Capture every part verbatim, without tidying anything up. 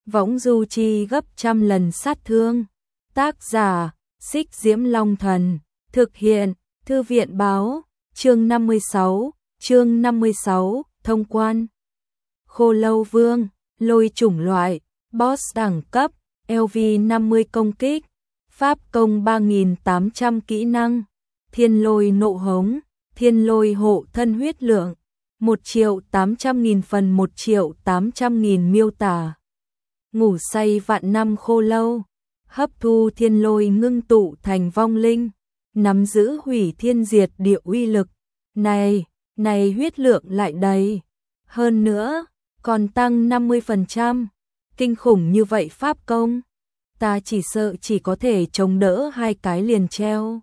võng du chi gấp trăm lần sát thương. Tác giả, Xích Diễm Long Thần, thực hiện, Thư viện Báo, chương năm mươi sáu, chương năm mươi sáu, thông quan. Khô Lâu Vương, lôi chủng loại, boss đẳng cấp, L V năm mươi công kích, pháp công ba nghìn tám trăm kỹ năng, thiên lôi nộ hống, thiên lôi hộ thân huyết lượng, một triệu tám trăm nghìn phần một triệu tám trăm nghìn miêu tả. Ngủ say vạn năm khô lâu, hấp thu thiên lôi ngưng tụ thành vong linh, nắm giữ hủy thiên diệt địa uy lực. Này, này huyết lượng lại đầy. Hơn nữa, còn tăng năm mươi phần trăm. Kinh khủng như vậy pháp công. Ta chỉ sợ chỉ có thể chống đỡ hai cái liền treo.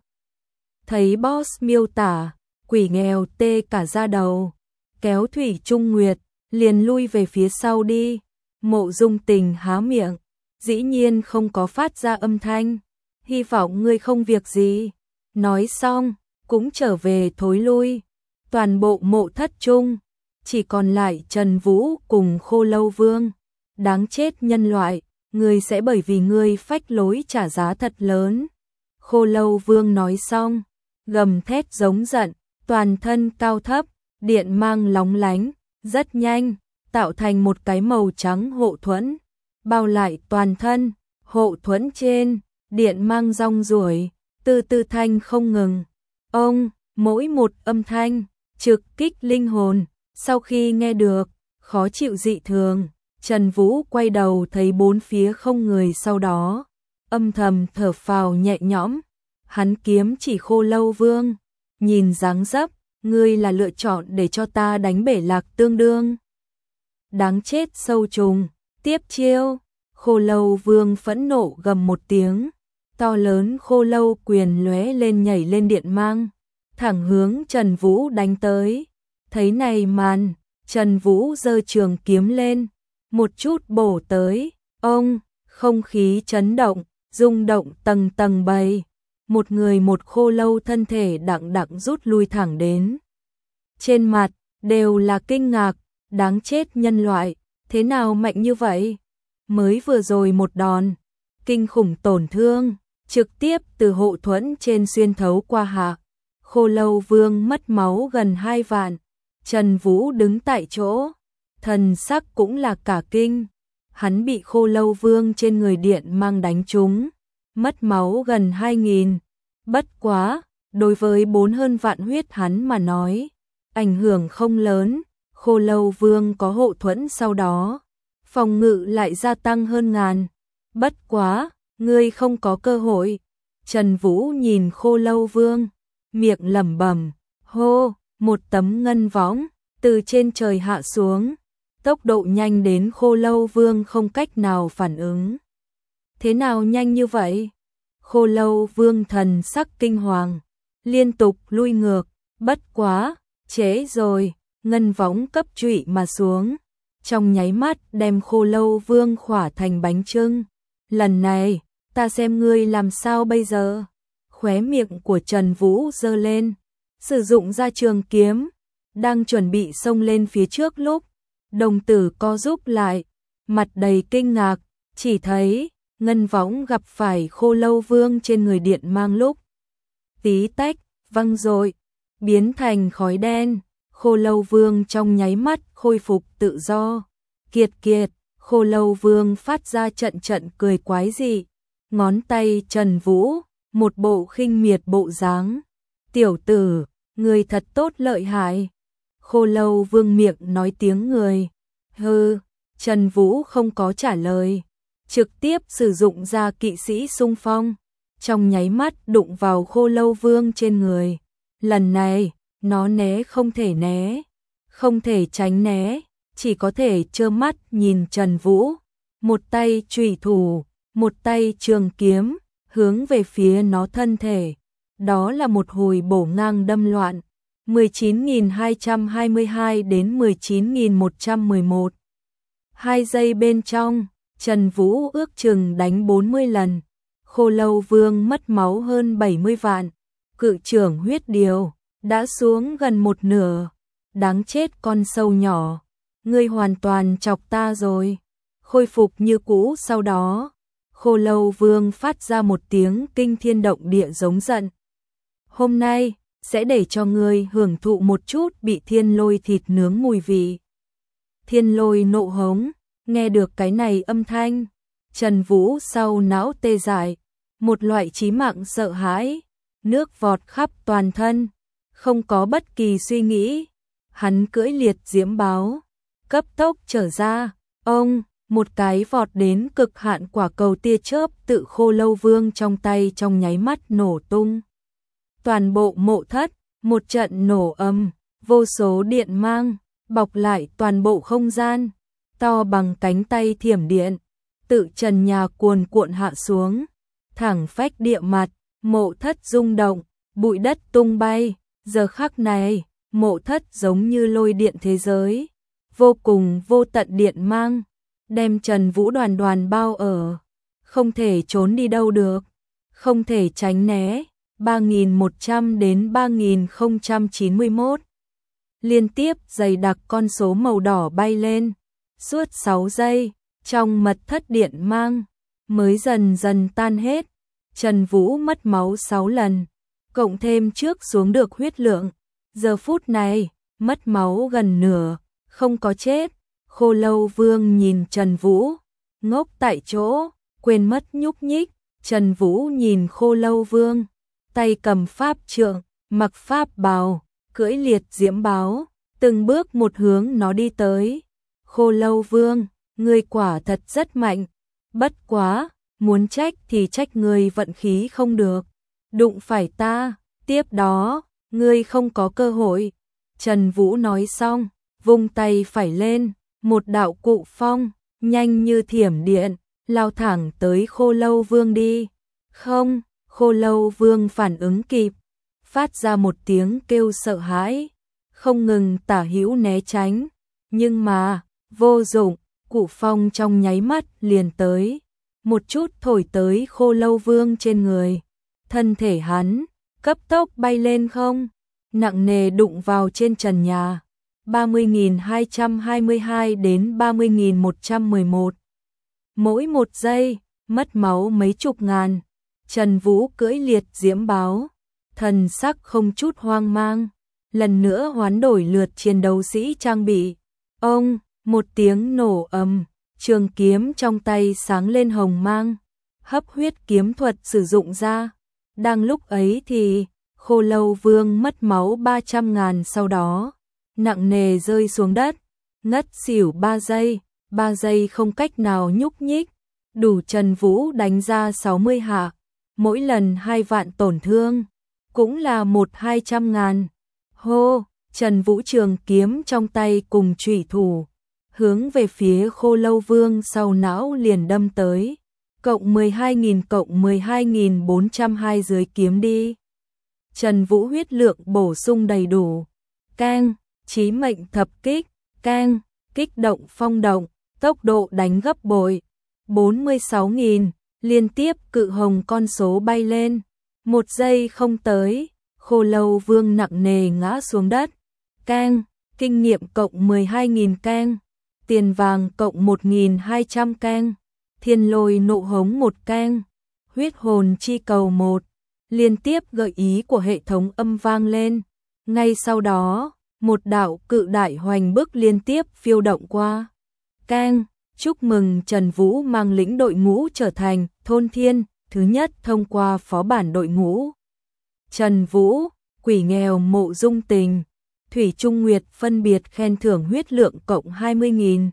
Thấy boss miêu tả, quỷ nghèo tê cả da đầu. Kéo Thủy Trung Nguyệt, liền lui về phía sau đi. Mộ Dung Tình há miệng, dĩ nhiên không có phát ra âm thanh. Hy vọng ngươi không việc gì. Nói xong, cũng trở về thối lui. Toàn bộ mộ thất chung, chỉ còn lại Trần Vũ cùng Khô Lâu Vương. Đáng chết nhân loại, ngươi sẽ bởi vì ngươi phách lối trả giá thật lớn. Khô Lâu Vương nói xong, gầm thét giống giận, toàn thân cao thấp, điện mang lóng lánh, rất nhanh, tạo thành một cái màu trắng hộ thuẫn, bao lại toàn thân. Hộ thuẫn trên, điện mang rong ruổi, từ từ thanh không ngừng. Ông, mỗi một âm thanh, trực kích linh hồn. Sau khi nghe được, khó chịu dị thường, Trần Vũ quay đầu thấy bốn phía không người, sau đó âm thầm thở phào nhẹ nhõm. Hắn kiếm chỉ Khô Lâu Vương, nhìn dáng dấp, ngươi là lựa chọn để cho ta đánh bể Lạc Tương Đương. Đáng chết sâu trùng, tiếp chiêu. Khô Lâu Vương phẫn nộ gầm một tiếng, to lớn khô lâu quyền lóe lên nhảy lên điện mang, thẳng hướng Trần Vũ đánh tới. Thấy này màn, Trần Vũ giơ trường kiếm lên, một chút bổ tới. Ông, không khí chấn động, rung động tầng tầng bay. Một người một khô lâu thân thể đặng đặng rút lui thẳng đến. Trên mặt, đều là kinh ngạc, đáng chết nhân loại, thế nào mạnh như vậy? Mới vừa rồi một đòn, kinh khủng tổn thương, trực tiếp từ hộ thuẫn trên xuyên thấu qua hạ. Khô Lâu Vương mất máu gần hai vạn. Trần Vũ đứng tại chỗ, thần sắc cũng là cả kinh. Hắn bị Khô Lâu Vương trên người điện mang đánh trúng, mất máu gần hai nghìn. Bất quá, đối với bốn hơn vạn huyết hắn mà nói, ảnh hưởng không lớn. Khô Lâu Vương có hộ thuẫn, sau đó phòng ngự lại gia tăng hơn ngàn. Bất quá, ngươi không có cơ hội. Trần Vũ nhìn Khô Lâu Vương, miệng lẩm bẩm, hô, một tấm ngân võng từ trên trời hạ xuống, tốc độ nhanh đến Khô Lâu Vương không cách nào phản ứng. Thế nào nhanh như vậy? Khô Lâu Vương thần sắc kinh hoàng, liên tục lui ngược. Bất quá, trễ rồi, ngân võng cấp trụy mà xuống, trong nháy mắt đem Khô Lâu Vương khỏa thành bánh chưng. Lần này, ta xem ngươi làm sao bây giờ. Khóe miệng của Trần Vũ giơ lên, sử dụng ra trường kiếm, đang chuẩn bị xông lên phía trước lúc, đồng tử co rúm lại, mặt đầy kinh ngạc, chỉ thấy ngân võng gặp phải Khô Lâu Vương trên người điện mang lúc, tí tách, văng dội, biến thành khói đen. Khô Lâu Vương trong nháy mắt khôi phục tự do. Kiệt kiệt, Khô Lâu Vương phát ra trận trận cười quái dị. Ngón tay Trần Vũ, một bộ khinh miệt bộ dáng. Tiểu tử, người thật tốt lợi hại. Khô Lâu Vương miệng nói tiếng người. Hừ, Trần Vũ không có trả lời, trực tiếp sử dụng ra kỵ sĩ xung phong, trong nháy mắt đụng vào Khô Lâu Vương trên người. Lần này, nó né không thể né, không thể tránh né, chỉ có thể trơ mắt nhìn Trần Vũ, một tay chủy thủ, một tay trường kiếm, hướng về phía nó thân thể. Đó là một hồi bổ ngang đâm loạn, mười chín nghìn hai trăm hai mươi hai đến mười chín nghìn một trăm mười một. Hai giây bên trong, Trần Vũ ước chừng đánh bốn mươi lần. Khô Lâu Vương mất máu hơn bảy mươi vạn, cự trưởng huyết điều đã xuống gần một nửa. Đáng chết con sâu nhỏ, ngươi hoàn toàn chọc ta rồi. khôi phục như cũ. Sau đó, Khô Lâu Vương phát ra một tiếng kinh thiên động địa giống giận. Hôm nay, sẽ để cho ngươi hưởng thụ một chút bị thiên lôi thịt nướng mùi vị. Thiên lôi nộ hống, nghe được cái này âm thanh, Trần Vũ sau não tê dại, một loại chí mạng sợ hãi, nước vọt khắp toàn thân, không có bất kỳ suy nghĩ. Hắn cưỡi liệt diễm báo, cấp tốc trở ra, ông, một cái vọt đến cực hạn quả cầu tia chớp tự Khô Lâu Vương trong tay trong nháy mắt nổ tung. Toàn bộ mộ thất, một trận nổ âm, vô số điện mang, bọc lại toàn bộ không gian, to bằng cánh tay thiểm điện, tự trần nhà cuồn cuộn hạ xuống, thẳng phách địa mặt, mộ thất rung động, bụi đất tung bay. Giờ khắc này, mộ thất giống như lôi điện thế giới, vô cùng vô tận điện mang, đem Trần Vũ đoàn đoàn bao ở, không thể trốn đi đâu được, không thể tránh né. ba nghìn một trăm đến ba nghìn không trăm chín mươi mốt. Liên tiếp dày đặc con số màu đỏ bay lên, suốt sáu giây, trong mật thất điện mang, mới dần dần tan hết. Trần Vũ mất máu sáu lần, cộng thêm trước xuống được huyết lượng, giờ phút này, mất máu gần nửa, không có chết. Khô Lâu Vương nhìn Trần Vũ, ngốc tại chỗ, quên mất nhúc nhích. Trần Vũ nhìn Khô Lâu Vương, tay cầm pháp trượng, mặc pháp bào, cưỡi liệt diễm báo, từng bước một hướng nó đi tới. Khô Lâu Vương, ngươi quả thật rất mạnh, bất quá, muốn trách thì trách ngươi vận khí không được, đụng phải ta, tiếp đó, ngươi không có cơ hội. Trần Vũ nói xong, vung tay phải lên, một đạo cụ phong, nhanh như thiểm điện, lao thẳng tới Khô Lâu Vương đi. Không, Khô Lâu Vương phản ứng kịp, phát ra một tiếng kêu sợ hãi, không ngừng tả hữu né tránh, nhưng mà, vô dụng, cụ phong trong nháy mắt liền tới, một chút thổi tới Khô Lâu Vương trên người, thân thể hắn cấp tốc bay lên không, nặng nề đụng vào trên trần nhà. ba mươi nghìn hai trăm hai mươi hai đến ba mươi nghìn một trăm mười một. Mỗi một giây, mất máu mấy chục ngàn. Trần Vũ cưỡi liệt diễm báo, thần sắc không chút hoang mang, lần nữa hoán đổi lượt chiến đấu sĩ trang bị. Ông, một tiếng nổ ầm, trường kiếm trong tay sáng lên hồng mang, hấp huyết kiếm thuật sử dụng ra. Đang lúc ấy thì, Khô Lâu Vương mất máu ba trăm ngàn, sau đó, nặng nề rơi xuống đất, ngất xỉu ba giây, ba giây không cách nào nhúc nhích, đủ Trần Vũ đánh ra sáu mươi hạ, mỗi lần hai vạn tổn thương, cũng là một hai trăm ngàn. Hô, Trần Vũ trường kiếm trong tay cùng chủy thủ, hướng về phía Khô Lâu Vương sau não liền đâm tới, cộng mười hai nghìn cộng mười hai nghìn bốn trăm hai dưới kiếm đi. Trần Vũ huyết lượng bổ sung đầy đủ, cang, chí mệnh thập kích, cang, kích động phong động, tốc độ đánh gấp bội, bốn mươi sáu nghìn, liên tiếp cự hồng con số bay lên, một giây không tới, Khô Lâu Vương nặng nề ngã xuống đất, cang, kinh nghiệm cộng mười hai nghìn cang, tiền vàng cộng một nghìn hai trăm cang, thiên lôi nộ hống một cang, huyết hồn chi cầu một, liên tiếp gợi ý của hệ thống âm vang lên, ngay sau đó, một đạo cự đại hoành bức liên tiếp phiêu động qua. Cang, chúc mừng Trần Vũ mang lĩnh đội ngũ trở thành thôn thiên, thứ nhất thông qua phó bản đội ngũ. Trần Vũ, quỷ nghèo mộ dung tình, Thủy Trung Nguyệt phân biệt khen thưởng huyết lượng cộng hai mươi nghìn.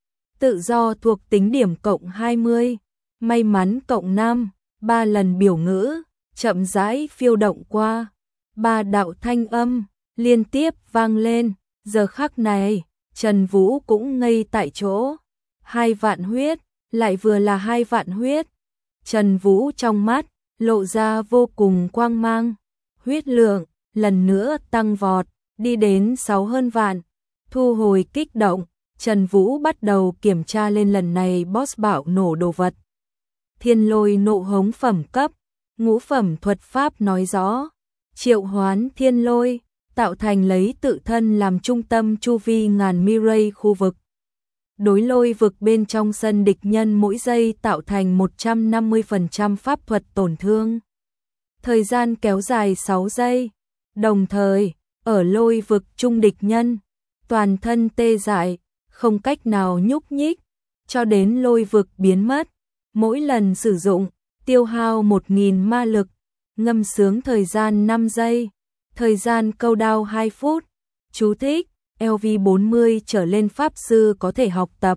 Tự do thuộc tính điểm cộng hai mươi, may mắn cộng năm, ba lần biểu ngữ, chậm rãi phiêu động qua. Ba đạo thanh âm liên tiếp vang lên, giờ khắc này, Trần Vũ cũng ngây tại chỗ. Hai vạn huyết, lại vừa là hai vạn huyết. Trần Vũ trong mắt lộ ra vô cùng quang mang, huyết lượng lần nữa tăng vọt, đi đến sáu hơn vạn. Thu hồi kích động, Trần Vũ bắt đầu kiểm tra lên lần này boss bạo nổ đồ vật. Thiên lôi nộ hống phẩm cấp, ngũ phẩm thuật pháp nói rõ, triệu hoán thiên lôi, tạo thành lấy tự thân làm trung tâm chu vi ngàn mi ray khu vực. đối lôi vực bên trong sân địch nhân mỗi giây tạo thành một trăm năm mươi phần trăm pháp thuật tổn thương. Thời gian kéo dài sáu giây, đồng thời, ở lôi vực trung địch nhân, toàn thân tê dại, không cách nào nhúc nhích, cho đến lôi vực biến mất. Mỗi lần sử dụng, tiêu hao một nghìn ma lực, ngâm sướng thời gian năm giây, thời gian câu đao hai phút. Chú thích: lv bốn mươi trở lên pháp sư có thể học tập,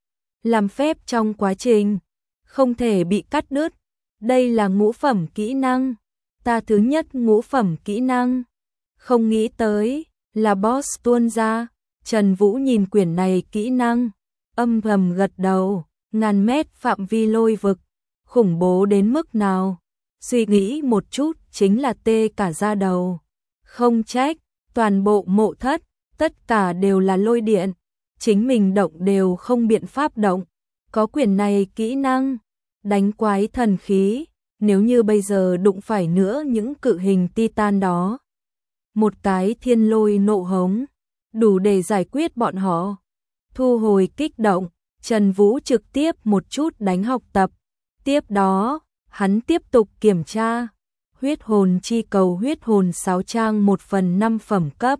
làm phép trong quá trình, không thể bị cắt đứt. Đây là ngũ phẩm kỹ năng, ta thứ nhất ngũ phẩm kỹ năng. Không nghĩ tới, là boss tuôn ra. Trần Vũ nhìn quyển này kỹ năng, âm thầm gật đầu, ngàn mét phạm vi lôi vực, khủng bố đến mức nào. Suy nghĩ một chút chính là tê cả da đầu. Không trách, toàn bộ mộ thất, tất cả đều là lôi điện, chính mình động đều không biện pháp động. Có quyển này kỹ năng, đánh quái thần khí, nếu như bây giờ đụng phải nữa những cự hình titan đó. Một cái thiên lôi nộ hống, đủ để giải quyết bọn họ. Thu hồi kích động, Trần Vũ trực tiếp một chút đánh học tập. Tiếp đó, hắn tiếp tục kiểm tra. Huyết hồn chi cầu huyết hồn sáu trang một phần năm phẩm cấp.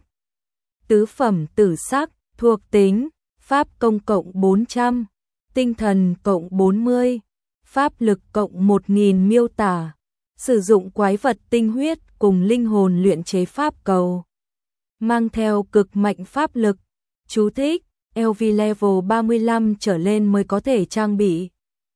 Tứ phẩm tử sắc, thuộc tính, pháp công cộng bốn trăm, tinh thần cộng bốn mươi, pháp lực cộng một nghìn miêu tả. Sử dụng quái vật tinh huyết cùng linh hồn luyện chế pháp cầu. Mang theo cực mạnh pháp lực. Chú thích: lv level ba mươi lăm trở lên mới có thể trang bị.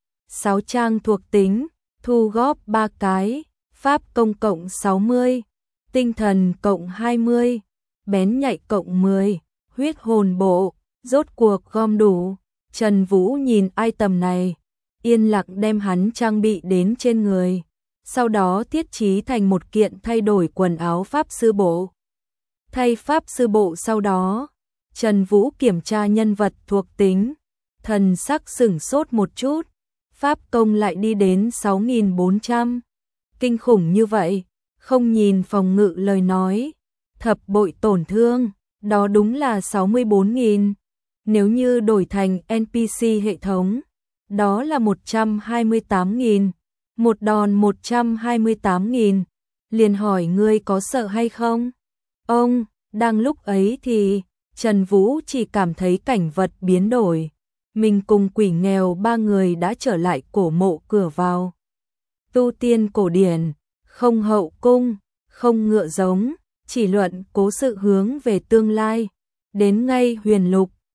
sáu trang thuộc tính, thu góp ba cái, pháp công cộng sáu mươi, tinh thần cộng hai mươi, bén nhạy cộng mười, huyết hồn bộ, rốt cuộc gom đủ. Trần Vũ nhìn item này, yên lặng đem hắn trang bị đến trên người, sau đó thiết trí thành một kiện thay đổi quần áo pháp sư bộ. Thay pháp sư bộ sau đó, Trần Vũ kiểm tra nhân vật thuộc tính, thần sắc sửng sốt một chút, pháp công lại đi đến sáu nghìn bốn trăm. Kinh khủng như vậy, không nhìn phòng ngự lời nói, thập bội tổn thương, đó đúng là sáu mươi bốn nghìn. Nếu như đổi thành en pê xê hệ thống, đó là một trăm hai mươi tám nghìn. Một đòn một trăm hai mươi tám nghìn. Liền hỏi ngươi có sợ hay không? Ông, đang lúc ấy thì, Trần Vũ chỉ cảm thấy cảnh vật biến đổi. Mình cùng quỷ nghèo ba người đã trở lại cổ mộ cửa vào. Tu tiên cổ điển, không hậu cung, không ngựa giống, chỉ luận cố sự hướng về tương lai. Đến ngay huyền lục,